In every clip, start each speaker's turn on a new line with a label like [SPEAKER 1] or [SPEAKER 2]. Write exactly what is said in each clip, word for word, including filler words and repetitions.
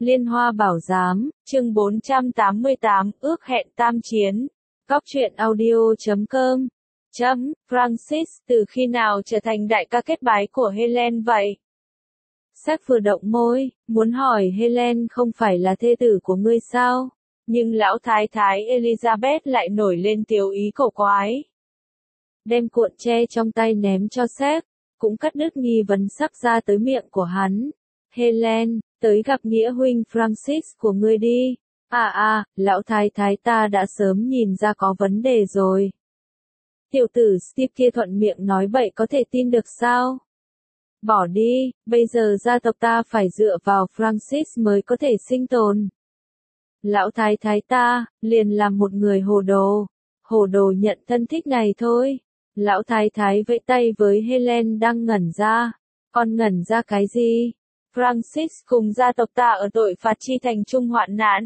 [SPEAKER 1] Liên Hoa Bảo Giám, chương bốn trăm tám mươi tám, ước hẹn tam chiến. Góc truyện audio chấm com. Chấm, Francis, từ khi nào trở thành đại ca kết bái của Helen vậy? Sắc vừa động môi, muốn hỏi Helen không phải là thê tử của ngươi sao? Nhưng lão thái thái Elizabeth lại nổi lên tiếu ý cổ quái. Đem cuộn tre trong tay ném cho Sắc, cũng cắt đứt nghi vấn sắc ra tới miệng của hắn. Helen, tới gặp nghĩa huynh Francis của ngươi đi. À à, lão thái thái ta đã sớm nhìn ra có vấn đề rồi. Tiểu tử Steve kia thuận miệng nói bậy có thể tin được sao? Bỏ đi, bây giờ gia tộc ta phải dựa vào Francis mới có thể sinh tồn. Lão thái thái ta, liền làm một người hồ đồ. Hồ đồ nhận thân thích này thôi. Lão thái thái vẫy tay với Helen đang ngẩn ra. Con ngẩn ra cái gì? Francis cùng gia tộc ta ở tội phạt chi thành chung hoạn nạn.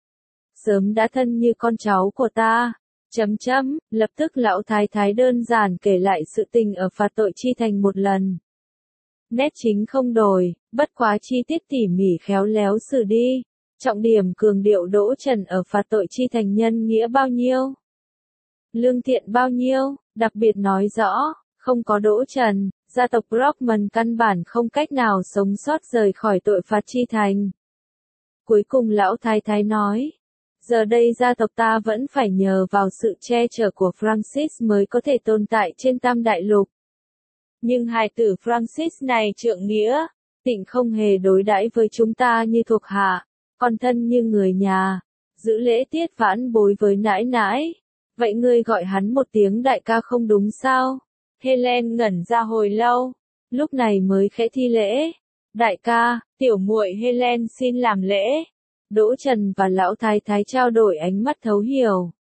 [SPEAKER 1] Sớm đã thân như con cháu của ta. Chấm chấm, lập tức lão thái thái đơn giản kể lại sự tình ở phạt tội chi thành một lần. Nét chính không đổi, bất quá chi tiết tỉ mỉ khéo léo xử đi. Trọng điểm cường điệu Đỗ Trần ở phạt tội chi thành nhân nghĩa bao nhiêu? Lương thiện bao nhiêu? Đặc biệt nói rõ, không có Đỗ Trần, gia tộc Brockman căn bản không cách nào sống sót rời khỏi tội phạt chi thành. Cuối cùng lão thái thái nói, giờ đây gia tộc ta vẫn phải nhờ vào sự che chở của Francis mới có thể tồn tại trên Tam Đại Lục. Nhưng hài tử Francis này trượng nghĩa, tịnh không hề đối đãi với chúng ta như thuộc hạ, còn thân như người nhà, giữ lễ tiết vãn bối với nãi nãi. Vậy ngươi gọi hắn một tiếng đại ca không đúng sao? Helen ngẩn ra hồi lâu, lúc này mới khẽ thi lễ. Đại ca, tiểu muội Helen xin làm lễ. Đỗ Trần và lão thái thái trao đổi ánh mắt thấu hiểu.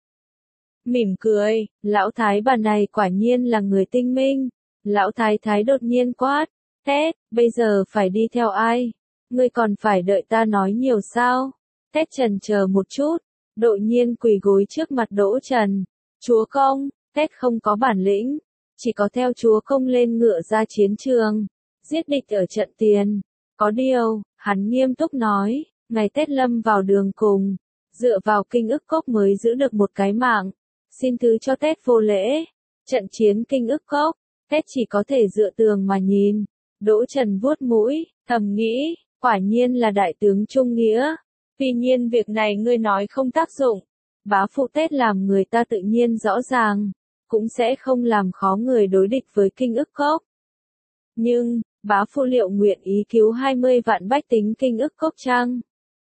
[SPEAKER 1] Mỉm cười, lão thái bà này quả nhiên là người tinh minh. Lão thái thái đột nhiên quát, Ted, bây giờ phải đi theo ai? Ngươi còn phải đợi ta nói nhiều sao? Ted trần chờ một chút, đột nhiên quỳ gối trước mặt Đỗ Trần. Chúa công, Ted không có bản lĩnh, chỉ có theo chúa công lên ngựa ra chiến trường, giết địch ở trận tiền. Có điều, hắn nghiêm túc nói, ngày Ted lâm vào đường cùng, dựa vào kinh ức cốc mới giữ được một cái mạng. Xin thứ cho Ted vô lễ. Trận chiến kinh ức cốc, Ted chỉ có thể dựa tường mà nhìn. Đỗ Trần vuốt mũi, thầm nghĩ, quả nhiên là đại tướng trung nghĩa. Tuy nhiên việc này ngươi nói không tác dụng. Bá phụ Ted làm người ta tự nhiên rõ ràng, cũng sẽ không làm khó người đối địch với kinh ức cốc. Nhưng, bá phụ liệu nguyện ý cứu hai mươi vạn bách tính kinh ức cốc chăng?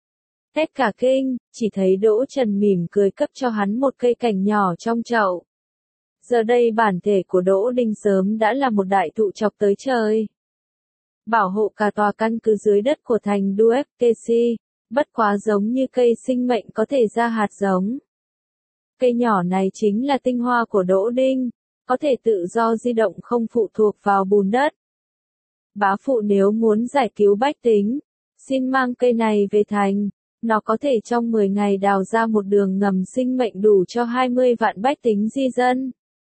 [SPEAKER 1] Ted cả kinh, chỉ thấy Đỗ Trần mỉm cười cấp cho hắn một cây cảnh nhỏ trong chậu. Giờ đây bản thể của Đỗ Đinh sớm đã là một đại thụ chọc tới trời. Bảo hộ cả tòa căn cứ dưới đất của thành Duepkesi, bất quá giống như cây sinh mệnh có thể ra hạt giống. Cây nhỏ này chính là tinh hoa của Đỗ Đinh, có thể tự do di động không phụ thuộc vào bùn đất. Bá phụ nếu muốn giải cứu bách tính, xin mang cây này về thành, nó có thể trong mười ngày đào ra một đường ngầm sinh mệnh đủ cho hai mươi vạn bách tính di dân.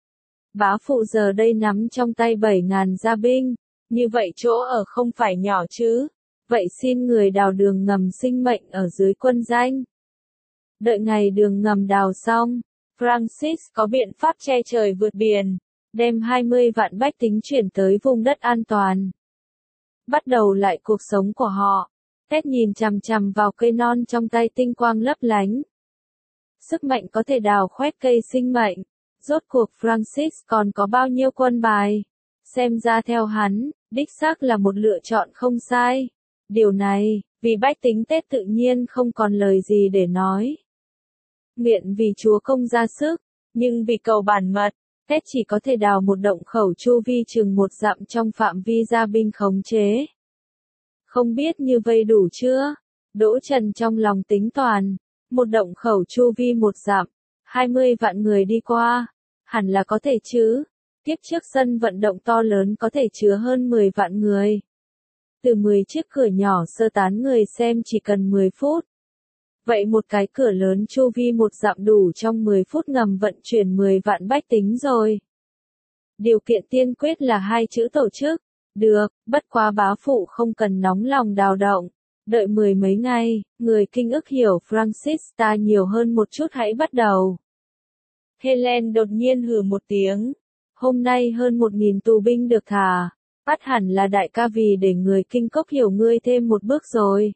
[SPEAKER 1] Bá phụ giờ đây nắm trong tay bảy ngàn gia binh, như vậy chỗ ở không phải nhỏ chứ, vậy xin người đào đường ngầm sinh mệnh ở dưới quân danh. Đợi ngày đường ngầm đào xong, Francis có biện pháp che trời vượt biển, đem hai mươi vạn bách tính chuyển tới vùng đất an toàn. Bắt đầu lại cuộc sống của họ. Ted nhìn chằm chằm vào cây non trong tay tinh quang lấp lánh. Sức mạnh có thể đào khoét cây sinh mệnh. Rốt cuộc Francis còn có bao nhiêu quân bài? Xem ra theo hắn, đích xác là một lựa chọn không sai. Điều này, vì bách tính Ted tự nhiên không còn lời gì để nói. Nguyện vì chúa công ra sức, nhưng vì cầu bản mật, Ted chỉ có thể đào một động khẩu chu vi chừng một dặm trong phạm vi gia binh khống chế. Không biết như vây đủ chưa? Đỗ Trần trong lòng tính toán, một động khẩu chu vi một dặm, hai mươi vạn người đi qua, hẳn là có thể chứ. Tiếp trước sân vận động to lớn có thể chứa hơn mười vạn người. Từ mười chiếc cửa nhỏ sơ tán người xem chỉ cần mười phút. Vậy một cái cửa lớn chu vi một dặm đủ trong mười phút ngầm vận chuyển mười vạn bách tính rồi. Điều kiện tiên quyết là hai chữ tổ chức. Được, bất quá bá phụ không cần nóng lòng đào động. Đợi mười mấy ngày, người kinh ức hiểu Francis ta nhiều hơn một chút hãy bắt đầu. Helen đột nhiên hừ một tiếng. Hôm nay hơn một nghìn tù binh được thả. Bắt hẳn là đại ca vì để người kinh cốc hiểu ngươi thêm một bước rồi.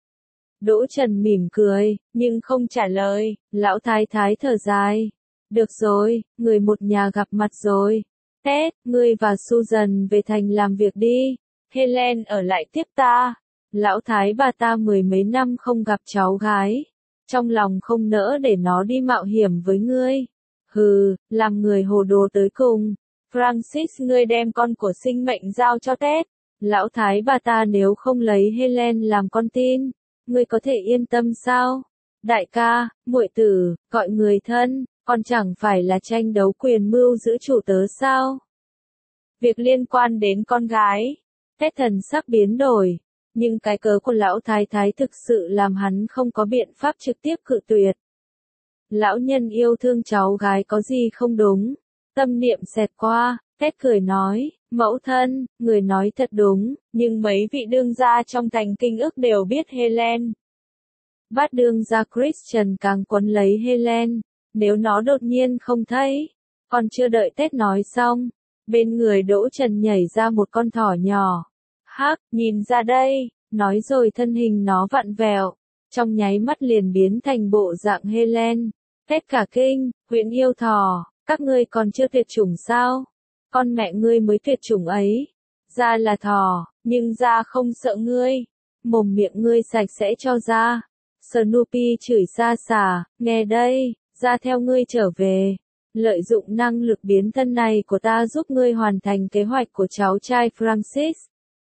[SPEAKER 1] Đỗ Trần mỉm cười, nhưng không trả lời. Lão thái thái thở dài. Được rồi, người một nhà gặp mặt rồi. Ted, ngươi và Susan về thành làm việc đi. Helen ở lại tiếp ta. Lão thái bà ta mười mấy năm không gặp cháu gái. Trong lòng không nỡ để nó đi mạo hiểm với ngươi. Hừ, làm người hồ đồ tới cùng. Francis, ngươi đem con của sinh mệnh giao cho Ted. Lão thái bà ta nếu không lấy Helen làm con tin, ngươi có thể yên tâm sao? Đại ca, muội tử, gọi người thân, còn chẳng phải là tranh đấu quyền mưu giữ chủ tớ sao? Việc liên quan đến con gái. Ted thần sắc biến đổi. Nhưng cái cớ của lão thái thái thực sự làm hắn không có biện pháp trực tiếp cự tuyệt. Lão nhân yêu thương cháu gái có gì không đúng. Tâm niệm xẹt qua, Ted cười nói, mẫu thân, người nói thật đúng, nhưng mấy vị đương gia trong thành kinh ức đều biết Helen. Bát đương gia Christian càng quấn lấy Helen, nếu nó đột nhiên không thấy. Còn chưa đợi Ted nói xong, bên người Đỗ Trần nhảy ra một con thỏ nhỏ. Hắc, nhìn ra đây, nói rồi thân hình nó vặn vẹo, trong nháy mắt liền biến thành bộ dạng Helen. Ted cả kinh, huyện yêu thỏ, các ngươi còn chưa tuyệt chủng sao? Con mẹ ngươi mới tuyệt chủng ấy. Da là thỏ, nhưng da không sợ ngươi. Mồm miệng ngươi sạch sẽ cho da. Snoopy chửi xa xả, nghe đây, ra theo ngươi trở về. Lợi dụng năng lực biến thân này của ta giúp ngươi hoàn thành kế hoạch của cháu trai Francis.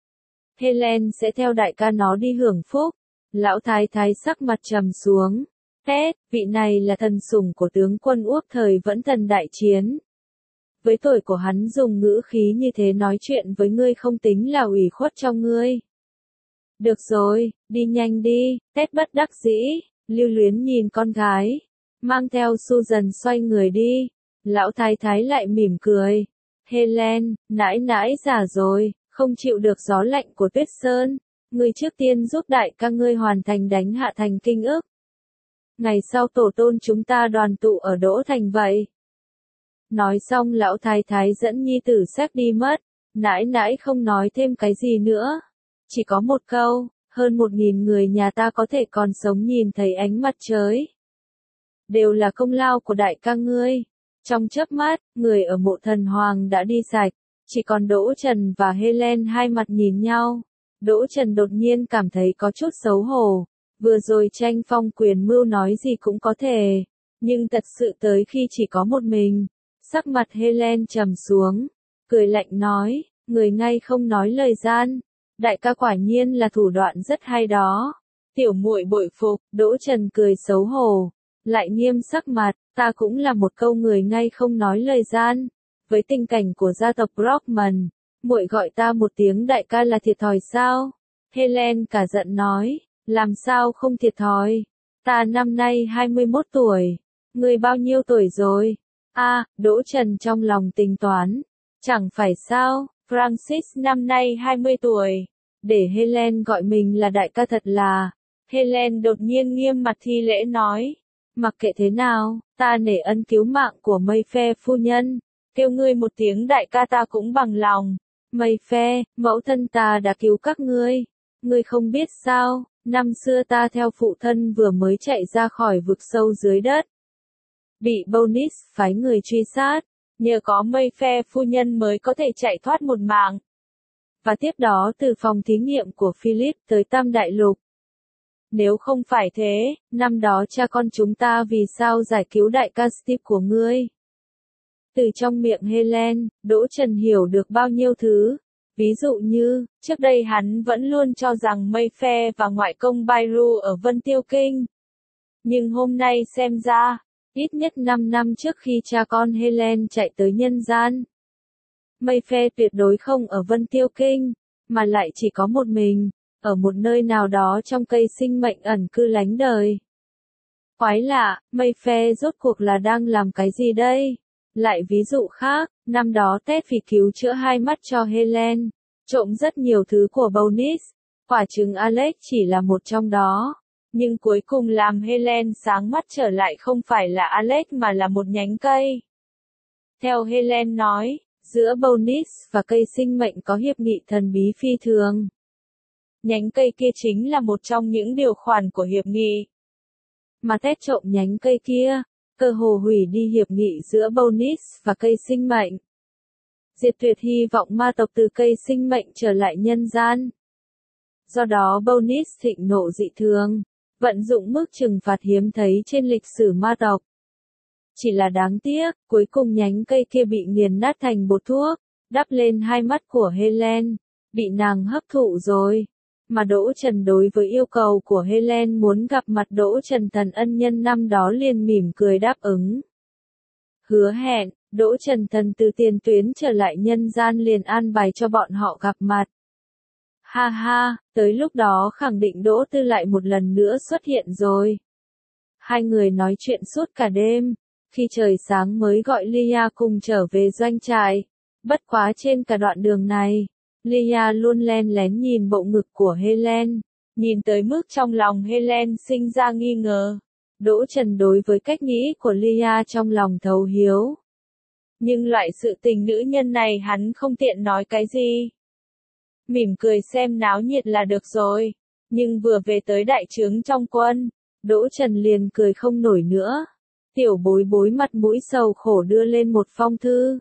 [SPEAKER 1] Helen sẽ theo đại ca nó đi hưởng phúc. Lão thái thái sắc mặt trầm xuống. Ted, vị này là thần sủng của tướng quân Uốc thời vẫn thần đại chiến. Với tuổi của hắn dùng ngữ khí như thế nói chuyện với ngươi không tính là ủy khuất cho ngươi. Được rồi, đi nhanh đi, Ted bất đắc dĩ, lưu luyến nhìn con gái. Mang theo Susan xoay người đi. Lão thái thái lại mỉm cười. Helen, nãi nãi già rồi, không chịu được gió lạnh của tuyết sơn. Ngươi trước tiên giúp đại ca ngươi hoàn thành đánh hạ thành kinh ức. Ngày sau tổ tôn chúng ta đoàn tụ ở Đỗ Thành vậy. Nói xong lão thái thái dẫn nhi tử xếp đi mất. Nãi nãi không nói thêm cái gì nữa. Chỉ có một câu, hơn một nghìn người nhà ta có thể còn sống nhìn thấy ánh mặt trời. Đều là công lao của đại ca ngươi. Trong chớp mắt, người ở mộ thần hoàng đã đi sạch. Chỉ còn Đỗ Trần và Helen hai mặt nhìn nhau. Đỗ Trần đột nhiên cảm thấy có chút xấu hổ. Vừa rồi tranh phong quyền mưu nói gì cũng có thể. Nhưng thật sự tới khi chỉ có một mình. Sắc mặt Helen trầm xuống. Cười lạnh nói, người ngay không nói lời gian. Đại ca quả nhiên là thủ đoạn rất hay đó. Tiểu muội bội phục, Đỗ Trần cười xấu hổ. Lại nghiêm sắc mặt, ta cũng là một câu người ngay không nói lời gian. Với tình cảnh của gia tộc Brockman, muội gọi ta một tiếng đại ca là thiệt thòi sao? Helen cả giận nói, làm sao không thiệt thòi? Ta năm nay hai mươi mốt tuổi. Ngươi bao nhiêu tuổi rồi? A, à, Đỗ Trần trong lòng tính toán. Chẳng phải sao, Francis năm nay hai mươi tuổi. Để Helen gọi mình là đại ca thật là. Helen đột nhiên nghiêm mặt thi lễ nói. Mặc kệ thế nào, ta nể ân cứu mạng của Mayfair phu nhân. Kêu ngươi một tiếng đại ca ta cũng bằng lòng. Mayfair, mẫu thân ta đã cứu các ngươi. Ngươi không biết sao, năm xưa ta theo phụ thân vừa mới chạy ra khỏi vực sâu dưới đất. Bị Bonis phái người truy sát. Nhờ có Mayfair phu nhân mới có thể chạy thoát một mạng. Và tiếp đó từ phòng thí nghiệm của Philip tới Tam Đại Lục. Nếu không phải thế, năm đó cha con chúng ta vì sao giải cứu đại ca Steve của ngươi? Từ trong miệng Helen, Đỗ Trần hiểu được bao nhiêu thứ. Ví dụ như, trước đây hắn vẫn luôn cho rằng Mayfair và ngoại công Bairu ở Vân Tiêu Kinh. Nhưng hôm nay xem ra, ít nhất năm năm trước khi cha con Helen chạy tới nhân gian, Mayfair tuyệt đối không ở Vân Tiêu Kinh, mà lại chỉ có một mình, ở một nơi nào đó trong cây sinh mệnh ẩn cư lánh đời. Quái lạ, Mayfair rốt cuộc là đang làm cái gì đây? Lại ví dụ khác, năm đó Ted vì cứu chữa hai mắt cho Helen, trộm rất nhiều thứ của Bonis. Quả trứng Alex chỉ là một trong đó. Nhưng cuối cùng làm Helen sáng mắt trở lại không phải là Alex mà là một nhánh cây. Theo Helen nói, giữa Bonus và cây sinh mệnh có hiệp nghị thần bí phi thường. Nhánh cây kia chính là một trong những điều khoản của hiệp nghị. Mà Ted trộm nhánh cây kia, cơ hồ hủy đi hiệp nghị giữa Bonus và cây sinh mệnh. Diệt tuyệt hy vọng ma tộc từ cây sinh mệnh trở lại nhân gian. Do đó Bonus thịnh nộ dị thường, vận dụng mức trừng phạt hiếm thấy trên lịch sử ma tộc. Chỉ là đáng tiếc, cuối cùng nhánh cây kia bị nghiền nát thành bột thuốc, đắp lên hai mắt của Helen, bị nàng hấp thụ rồi. Mà Đỗ Trần đối với yêu cầu của Helen muốn gặp mặt Đỗ Trần Thần ân nhân năm đó liền mỉm cười đáp ứng. Hứa hẹn, Đỗ Trần Thần từ tiền tuyến trở lại nhân gian liền an bài cho bọn họ gặp mặt. Ha ha, tới lúc đó khẳng định Đỗ Tư lại một lần nữa xuất hiện rồi. Hai người nói chuyện suốt cả đêm, khi trời sáng mới gọi Lia cùng trở về doanh trại. Bất quá trên cả đoạn đường này, Lia luôn len lén nhìn bộ ngực của Helen, nhìn tới mức trong lòng Helen sinh ra nghi ngờ. Đỗ Trần đối với cách nghĩ của Lia trong lòng thấu hiếu. Nhưng loại sự tình nữ nhân này hắn không tiện nói cái gì. Mỉm cười xem náo nhiệt là được rồi. Nhưng vừa về tới đại trướng trong quân, Đỗ Trần liền cười không nổi nữa. Tiểu bối bối mặt mũi sầu khổ đưa lên một phong thư.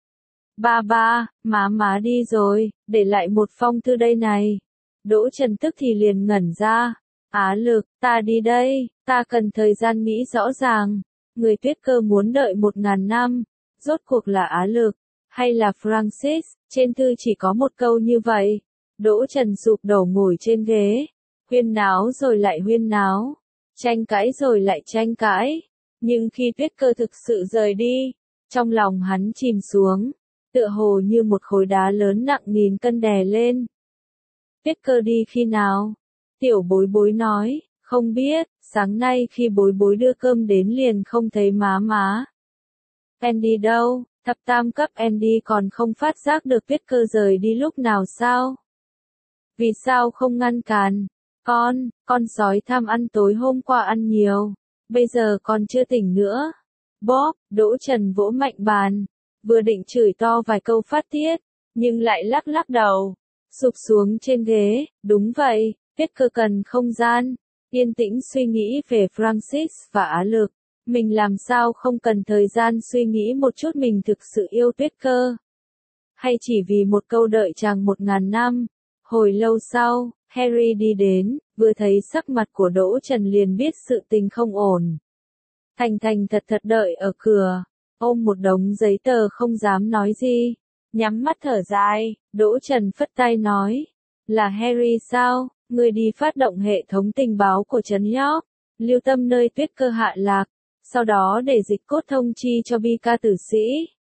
[SPEAKER 1] Ba ba, má má đi rồi, để lại một phong thư đây này. Đỗ Trần tức thì liền ngẩn ra. Á Lực, ta đi đây, ta cần thời gian nghĩ rõ ràng. Người Tuyết Cơ muốn đợi một ngàn năm. Rốt cuộc là Á Lực, hay là Francis? Trên thư chỉ có một câu như vậy. Đỗ Trần sụp đổ ngồi trên ghế. Huyên náo rồi lại huyên náo. Tranh cãi rồi lại tranh cãi. Nhưng khi Tuyết Cơ thực sự rời đi, trong lòng hắn chìm xuống. Tựa hồ như một khối đá lớn nặng nghìn cân đè lên. Tuyết Cơ đi khi nào? Tiểu bối bối nói, không biết, sáng nay khi bối bối đưa cơm đến liền không thấy má má. Andy đâu? Thập tam cấp Andy còn không phát giác được Tuyết Cơ rời đi lúc nào sao? Vì sao không ngăn cản? Con, con sói tham ăn tối hôm qua ăn nhiều, bây giờ còn chưa tỉnh nữa. Bob, Đỗ Trần vỗ mạnh bàn, vừa định chửi to vài câu phát tiết, nhưng lại lắc lắc đầu, sụp xuống trên ghế. Đúng vậy, Tuyết Cơ cần không gian, yên tĩnh suy nghĩ về Francis và Á Lực. Mình làm sao không cần thời gian suy nghĩ một chút mình thực sự yêu Tuyết Cơ? Hay chỉ vì một câu đợi chàng một ngàn năm? Hồi lâu sau, Harry đi đến, vừa thấy sắc mặt của Đỗ Trần liền biết sự tình không ổn. Thành thành thật thật đợi ở cửa, ôm một đống giấy tờ không dám nói gì. Nhắm mắt thở dài, Đỗ Trần phất tay nói. Là Harry sao? Người đi phát động hệ thống tình báo của trấn York, lưu tâm nơi Tuyết Cơ hạ lạc. Sau đó để dịch cốt thông chi cho bi ca tử sĩ.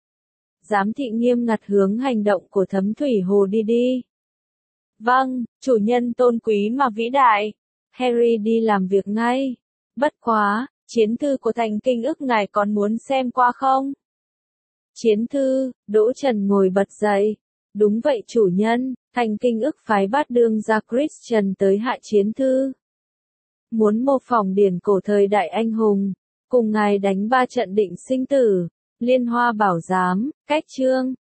[SPEAKER 1] Giám thị nghiêm ngặt hướng hành động của Thấm Thủy Hồ đi đi. Vâng, chủ nhân tôn quý mà vĩ đại. Harry đi làm việc ngay. Bất quá, chiến thư của Thành Kinh ức ngài còn muốn xem qua không? Chiến thư, Đỗ Trần ngồi bật dậy. Đúng vậy chủ nhân, Thành Kinh ức phái bát đương gia Christian tới hạ chiến thư. Muốn mô phỏng điển cổ thời đại anh hùng. Cùng ngài đánh ba trận định sinh tử, liên hoa bảo giám, cách chương.